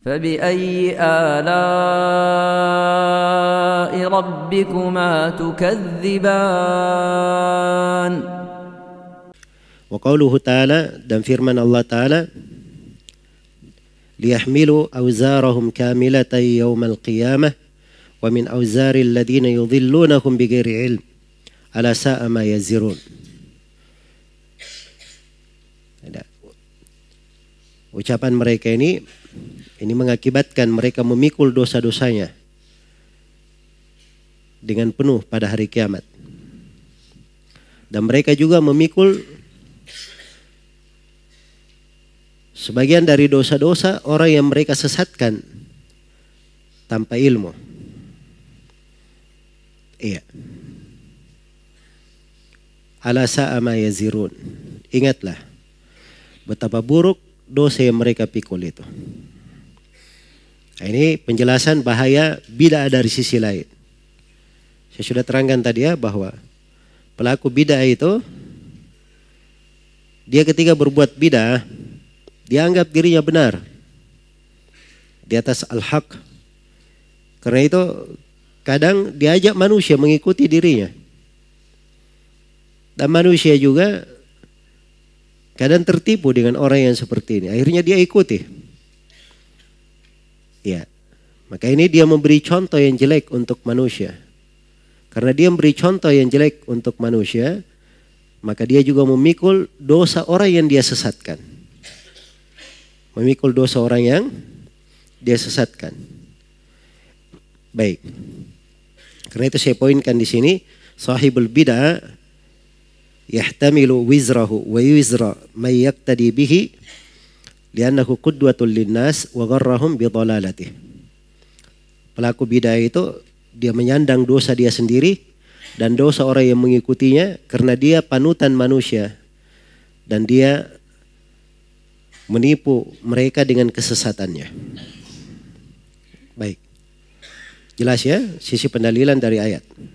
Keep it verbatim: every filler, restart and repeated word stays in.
فبأي آلاء ربكما تكذبان. وقوله تعالى dan firman Allah Ta'ala liyahmilu awzarahum kamilatan yawmal qiyamah wa min awzaril ladina yudhillunahum bighairi ilm ala sa'a ma yazirun. Ada ucapan mereka ini ini mengakibatkan mereka memikul dosa-dosanya dengan penuh pada hari kiamat. Dan mereka juga memikul sebagian dari dosa-dosa orang yang mereka sesatkan tanpa ilmu. Iya. Ala sa'a ma yazirun. Ingatlah betapa buruk dosa yang mereka pikul itu. Nah, ini penjelasan bahaya bid'ah dari sisi lain. Saya sudah terangkan tadi ya bahwa pelaku bid'ah itu dia ketika berbuat bid'ah dia anggap dirinya benar di atas al-haq. Karena itu kadang diajak manusia mengikuti dirinya. Dan manusia juga kadang tertipu dengan orang yang seperti ini. Akhirnya dia ikuti. Ya, maka ini dia memberi contoh yang jelek untuk manusia. Karena dia memberi contoh yang jelek untuk manusia, maka dia juga memikul dosa orang yang dia sesatkan. Memikul dosa orang yang dia sesatkan. Baik. Karena itu saya poinkan di sini, sahibul bid'ah yahtamilu wizrahu wa wizra may yaqtadi bihi li'annahu qudwatul linnas wa gharrahum bi dhalalatih. Pelaku bid'ah itu dia menyandang dosa dia sendiri dan dosa orang yang mengikutinya karena dia panutan manusia dan dia menipu mereka dengan kesesatannya. Baik. Jelas ya sisi pendalilan dari ayat.